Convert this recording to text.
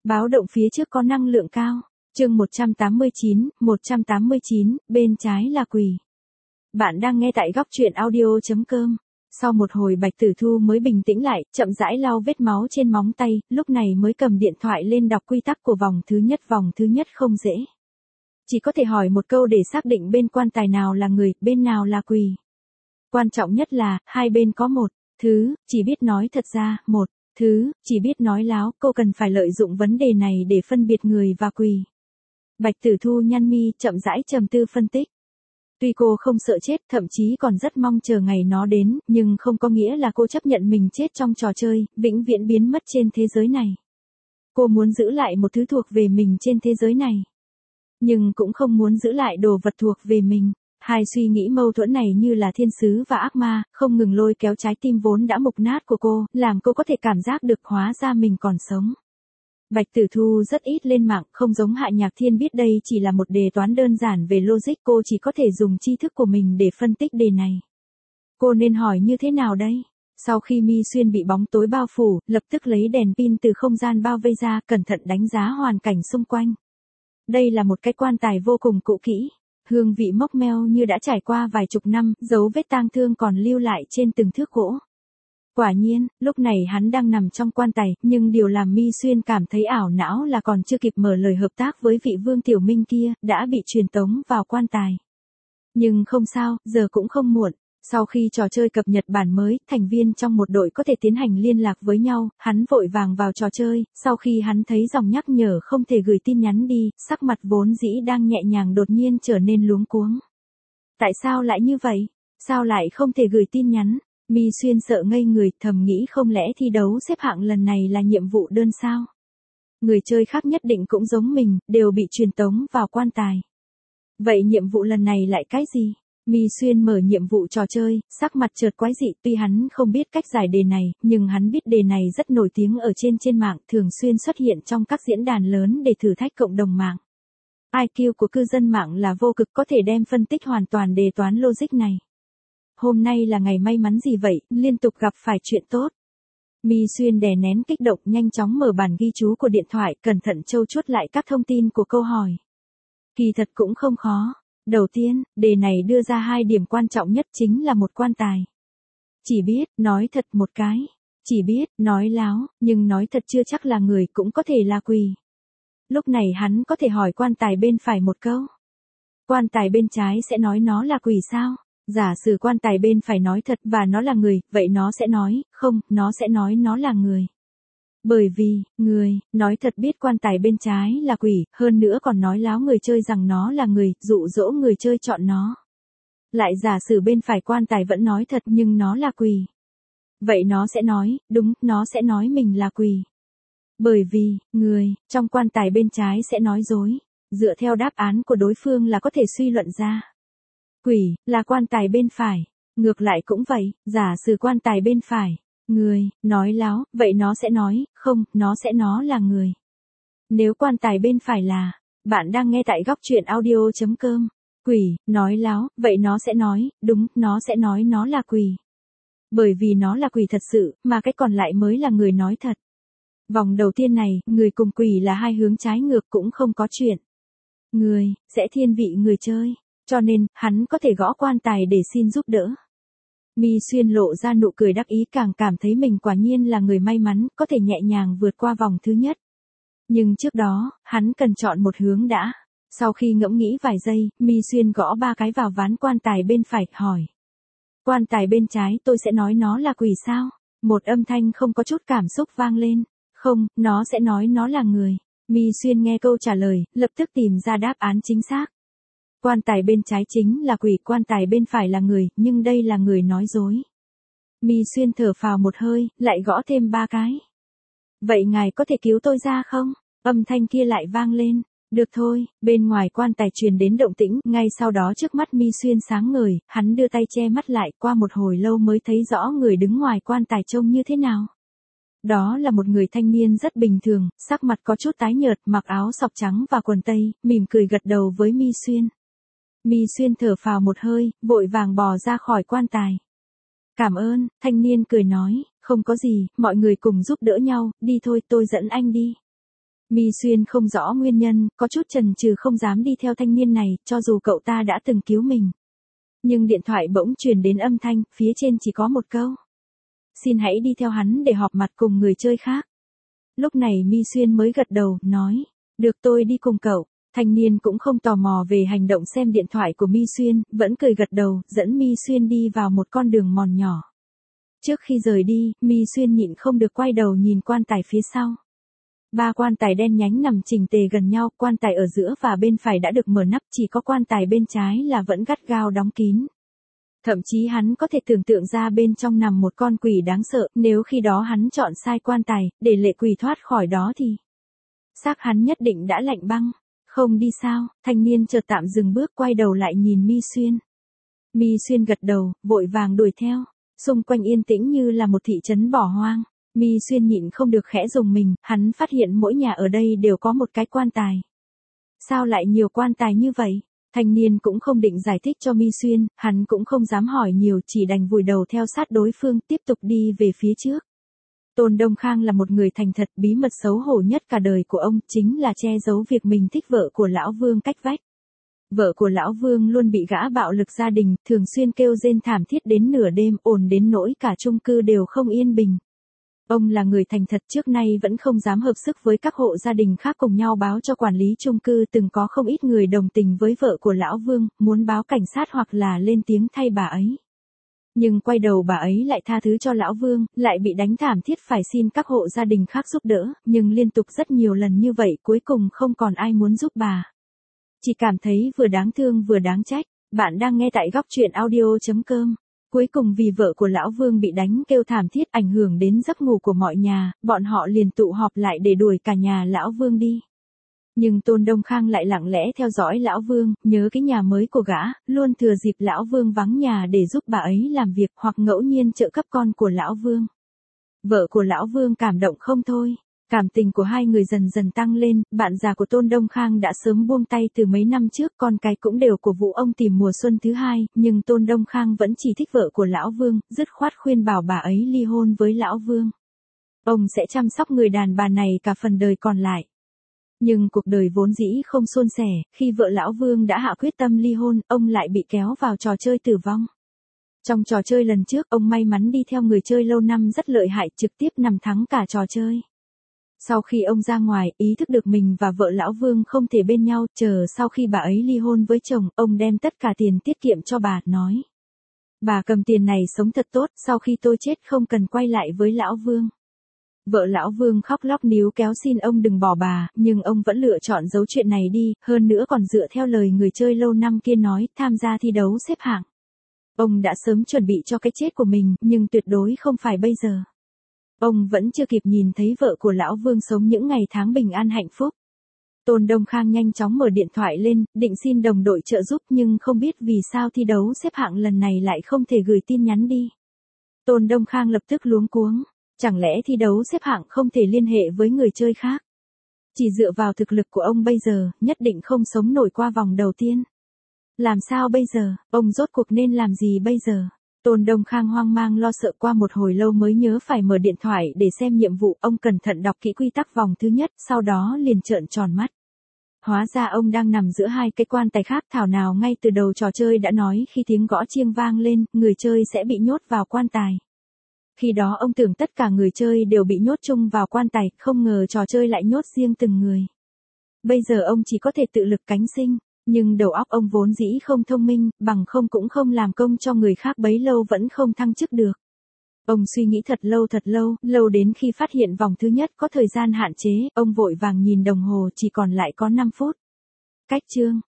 Báo động phía trước có năng lượng cao. Chương 189, bên trái là quỷ. Bạn đang nghe tại góc truyện audio.com. Sau một hồi Bạch Tử Thu mới bình tĩnh lại, chậm rãi lau vết máu trên móng tay, lúc này mới cầm điện thoại lên đọc quy tắc của vòng thứ nhất không dễ. Chỉ có thể hỏi một câu để xác định bên quan tài nào là người, bên nào là quỷ. Quan trọng nhất là, hai bên có một thứ, chỉ biết nói thật ra, một thứ, chỉ biết nói láo, cô cần phải lợi dụng vấn đề này để phân biệt người và quỷ. Bạch Tử Thu nhăn mi, chậm rãi trầm tư phân tích. Tuy cô không sợ chết, thậm chí còn rất mong chờ ngày nó đến, nhưng không có nghĩa là cô chấp nhận mình chết trong trò chơi, vĩnh viễn biến mất trên thế giới này. Cô muốn giữ lại một thứ thuộc về mình trên thế giới này. Nhưng cũng không muốn giữ lại đồ vật thuộc về mình. Hai suy nghĩ mâu thuẫn này như là thiên sứ và ác ma, không ngừng lôi kéo trái tim vốn đã mục nát của cô, làm cô có thể cảm giác được hóa ra mình còn sống. Bạch Tử Thu rất ít lên mạng, không giống Hạ Nhạc Thiên biết đây chỉ là một đề toán đơn giản về logic, cô chỉ có thể dùng tri thức của mình để phân tích đề này. Cô nên hỏi như thế nào đây? Sau khi Mi Xuyên bị bóng tối bao phủ, lập tức lấy đèn pin từ không gian bao vây ra, cẩn thận đánh giá hoàn cảnh xung quanh. Đây là một cái quan tài vô cùng cũ kỹ. Hương vị mốc meo như đã trải qua vài chục năm, dấu vết tang thương còn lưu lại trên từng thước gỗ. Quả nhiên, lúc này hắn đang nằm trong quan tài, nhưng điều làm Mi Xuyên cảm thấy ảo não là còn chưa kịp mở lời hợp tác với vị Vương Tiểu Minh kia, đã bị truyền tống vào quan tài. Nhưng không sao, giờ cũng không muộn. Sau khi trò chơi cập nhật bản mới, thành viên trong một đội có thể tiến hành liên lạc với nhau, hắn vội vàng vào trò chơi, sau khi hắn thấy dòng nhắc nhở không thể gửi tin nhắn đi, sắc mặt vốn dĩ đang nhẹ nhàng đột nhiên trở nên luống cuống. Tại sao lại như vậy? Sao lại không thể gửi tin nhắn? Mi Xuyên sợ ngây người, thầm nghĩ không lẽ thi đấu xếp hạng lần này là nhiệm vụ đơn sao? Người chơi khác nhất định cũng giống mình, đều bị truyền tống vào quan tài. Vậy nhiệm vụ lần này lại cái gì? Mi Xuyên mở nhiệm vụ trò chơi, sắc mặt chợt quái dị, tuy hắn không biết cách giải đề này, nhưng hắn biết đề này rất nổi tiếng ở trên mạng, thường xuyên xuất hiện trong các diễn đàn lớn để thử thách cộng đồng mạng. IQ của cư dân mạng là vô cực, có thể đem phân tích hoàn toàn đề toán logic này. Hôm nay là ngày may mắn gì vậy, liên tục gặp phải chuyện tốt. Mi Xuyên đè nén kích động, nhanh chóng mở bản ghi chú của điện thoại, cẩn thận trau chuốt lại các thông tin của câu hỏi. Kỳ thật cũng không khó. Đầu tiên, đề này đưa ra hai điểm quan trọng nhất chính là một quan tài. Chỉ biết, nói thật một cái. Chỉ biết, nói láo, nhưng nói thật chưa chắc là người, cũng có thể là quỷ. Lúc này hắn có thể hỏi quan tài bên phải một câu. Quan tài bên trái sẽ nói nó là quỷ sao? Giả sử quan tài bên phải nói thật và nó là người, vậy nó sẽ nói, không, nó sẽ nói nó là người. Bởi vì, người, nói thật biết quan tài bên trái là quỷ, hơn nữa còn nói láo người chơi rằng nó là người, dụ dỗ người chơi chọn nó. Lại giả sử bên phải quan tài vẫn nói thật nhưng nó là quỷ. Vậy nó sẽ nói, đúng, nó sẽ nói mình là quỷ. Bởi vì, người, trong quan tài bên trái sẽ nói dối. Dựa theo đáp án của đối phương là có thể suy luận ra. Quỷ, là quan tài bên phải. Ngược lại cũng vậy, giả sử quan tài bên phải. Người, nói láo, vậy nó sẽ nói, không, nó sẽ nó là người. Nếu quan tài bên phải là, bạn đang nghe tại góc truyện audio.com, quỷ, nói láo, vậy nó sẽ nói, đúng, nó sẽ nói nó là quỷ. Bởi vì nó là quỷ thật sự, mà cái còn lại mới là người nói thật. Vòng đầu tiên này, người cùng quỷ là hai hướng trái ngược cũng không có chuyện. Người, sẽ thiên vị người chơi, cho nên, hắn có thể gõ quan tài để xin giúp đỡ. Mi Xuyên lộ ra nụ cười đắc ý, càng cảm thấy mình quả nhiên là người may mắn, có thể nhẹ nhàng vượt qua vòng thứ nhất. Nhưng trước đó, hắn cần chọn một hướng đã. Sau khi ngẫm nghĩ vài giây, Mi Xuyên gõ ba cái vào ván quan tài bên phải, hỏi. Quan tài bên trái tôi sẽ nói nó là quỷ sao? Một âm thanh không có chút cảm xúc vang lên. Không, nó sẽ nói nó là người. Mi Xuyên nghe câu trả lời, lập tức tìm ra đáp án chính xác. Quan tài bên trái chính là quỷ, quan tài bên phải là người, nhưng đây là người nói dối. Mi Xuyên thở phào một hơi, lại gõ thêm ba cái. Vậy ngài có thể cứu tôi ra không? Âm thanh kia lại vang lên. Được thôi, bên ngoài quan tài truyền đến động tĩnh, ngay sau đó trước mắt Mi Xuyên sáng ngời, hắn đưa tay che mắt lại, qua một hồi lâu mới thấy rõ người đứng ngoài quan tài trông như thế nào. Đó là một người thanh niên rất bình thường, sắc mặt có chút tái nhợt, mặc áo sọc trắng và quần tây, mỉm cười gật đầu với Mi Xuyên. Mi Xuyên thở phào một hơi, vội vàng bò ra khỏi quan tài. Cảm ơn, thanh niên cười nói, không có gì, mọi người cùng giúp đỡ nhau, đi thôi tôi dẫn anh đi. Mi Xuyên không rõ nguyên nhân, có chút chần chừ không dám đi theo thanh niên này, cho dù cậu ta đã từng cứu mình. Nhưng điện thoại bỗng truyền đến âm thanh, phía trên chỉ có một câu. Xin hãy đi theo hắn để họp mặt cùng người chơi khác. Lúc này Mi Xuyên mới gật đầu, nói. Được, tôi đi cùng cậu. Thanh niên cũng không tò mò về hành động xem điện thoại của Mi Xuyên, vẫn cười gật đầu, dẫn Mi Xuyên đi vào một con đường mòn nhỏ. Trước khi rời đi, Mi Xuyên nhịn không được quay đầu nhìn quan tài phía sau. 3 quan tài đen nhánh nằm chỉnh tề gần nhau, quan tài ở giữa và bên phải đã được mở nắp, chỉ có quan tài bên trái là vẫn gắt gao đóng kín. Thậm chí hắn có thể tưởng tượng ra bên trong nằm một con quỷ đáng sợ, nếu khi đó hắn chọn sai quan tài, để lệ quỷ thoát khỏi đó thì xác hắn nhất định đã lạnh băng. Không đi sao? Thanh niên chợt tạm dừng bước, quay đầu lại nhìn Mi Xuyên. Mi Xuyên gật đầu, vội vàng đuổi theo. Xung quanh yên tĩnh như là một thị trấn bỏ hoang. Mi Xuyên nhịn không được khẽ rùng mình, hắn phát hiện mỗi nhà ở đây đều có một cái quan tài. Sao lại nhiều quan tài như vậy? Thanh niên cũng không định giải thích cho Mi Xuyên, hắn cũng không dám hỏi nhiều, chỉ đành vùi đầu theo sát đối phương, tiếp tục đi về phía trước. Tôn Đông Khang là một người thành thật, bí mật xấu hổ nhất cả đời của ông chính là che giấu việc mình thích vợ của Lão Vương cách vách. Vợ của Lão Vương luôn bị gã bạo lực gia đình, thường xuyên kêu rên thảm thiết đến nửa đêm, ồn đến nỗi cả chung cư đều không yên bình. Ông là người thành thật, trước nay vẫn không dám hợp sức với các hộ gia đình khác cùng nhau báo cho quản lý chung cư, từng có không ít người đồng tình với vợ của Lão Vương, muốn báo cảnh sát hoặc là lên tiếng thay bà ấy. Nhưng quay đầu bà ấy lại tha thứ cho Lão Vương, lại bị đánh thảm thiết phải xin các hộ gia đình khác giúp đỡ, nhưng liên tục rất nhiều lần như vậy cuối cùng không còn ai muốn giúp bà. Chỉ cảm thấy vừa đáng thương vừa đáng trách. Bạn đang nghe tại góc truyện audio.com. Cuối cùng vì vợ của Lão Vương bị đánh kêu thảm thiết ảnh hưởng đến giấc ngủ của mọi nhà, bọn họ liền tụ họp lại để đuổi cả nhà Lão Vương đi. Nhưng Tôn Đông Khang lại lặng lẽ theo dõi Lão Vương, nhớ cái nhà mới của gã, luôn thừa dịp Lão Vương vắng nhà để giúp bà ấy làm việc hoặc ngẫu nhiên trợ cấp con của Lão Vương. Vợ của Lão Vương cảm động không thôi. Cảm tình của hai người dần dần tăng lên, bạn già của Tôn Đông Khang đã sớm buông tay từ mấy năm trước, con cái cũng đều của vụ ông tìm mùa xuân thứ hai, nhưng Tôn Đông Khang vẫn chỉ thích vợ của Lão Vương, dứt khoát khuyên bảo bà ấy ly hôn với Lão Vương. Ông sẽ chăm sóc người đàn bà này cả phần đời còn lại. Nhưng cuộc đời vốn dĩ không suôn sẻ, khi vợ Lão Vương đã hạ quyết tâm ly hôn, ông lại bị kéo vào trò chơi tử vong. Trong trò chơi lần trước, ông may mắn đi theo người chơi lâu năm rất lợi hại, trực tiếp nằm thắng cả trò chơi. Sau khi ông ra ngoài, ý thức được mình và vợ Lão Vương không thể bên nhau, chờ sau khi bà ấy ly hôn với chồng, ông đem tất cả tiền tiết kiệm cho bà, nói. Bà cầm tiền này sống thật tốt, sau khi tôi chết không cần quay lại với Lão Vương. Vợ Lão Vương khóc lóc níu kéo xin ông đừng bỏ bà, nhưng ông vẫn lựa chọn giấu chuyện này đi, hơn nữa còn dựa theo lời người chơi lâu năm kia nói, tham gia thi đấu xếp hạng. Ông đã sớm chuẩn bị cho cái chết của mình, nhưng tuyệt đối không phải bây giờ. Ông vẫn chưa kịp nhìn thấy vợ của Lão Vương sống những ngày tháng bình an hạnh phúc. Tôn Đông Khang nhanh chóng mở điện thoại lên, định xin đồng đội trợ giúp nhưng không biết vì sao thi đấu xếp hạng lần này lại không thể gửi tin nhắn đi. Tôn Đông Khang lập tức luống cuống. Chẳng lẽ thi đấu xếp hạng không thể liên hệ với người chơi khác? Chỉ dựa vào thực lực của ông bây giờ, nhất định không sống nổi qua vòng đầu tiên. Làm sao bây giờ, ông rốt cuộc nên làm gì bây giờ? Tôn Đông Khang hoang mang lo sợ, qua một hồi lâu mới nhớ phải mở điện thoại để xem nhiệm vụ, ông cẩn thận đọc kỹ quy tắc vòng thứ nhất, sau đó liền trợn tròn mắt. Hóa ra ông đang nằm giữa hai cái quan tài khác, thảo nào ngay từ đầu trò chơi đã nói khi tiếng gõ chiêng vang lên, người chơi sẽ bị nhốt vào quan tài. Khi đó ông tưởng tất cả người chơi đều bị nhốt chung vào quan tài, không ngờ trò chơi lại nhốt riêng từng người. Bây giờ ông chỉ có thể tự lực cánh sinh, nhưng đầu óc ông vốn dĩ không thông minh, bằng không cũng không làm công cho người khác bấy lâu vẫn không thăng chức được. Ông suy nghĩ thật lâu, lâu đến khi phát hiện vòng thứ nhất có thời gian hạn chế, ông vội vàng nhìn đồng hồ chỉ còn lại có 5 phút. Cách chương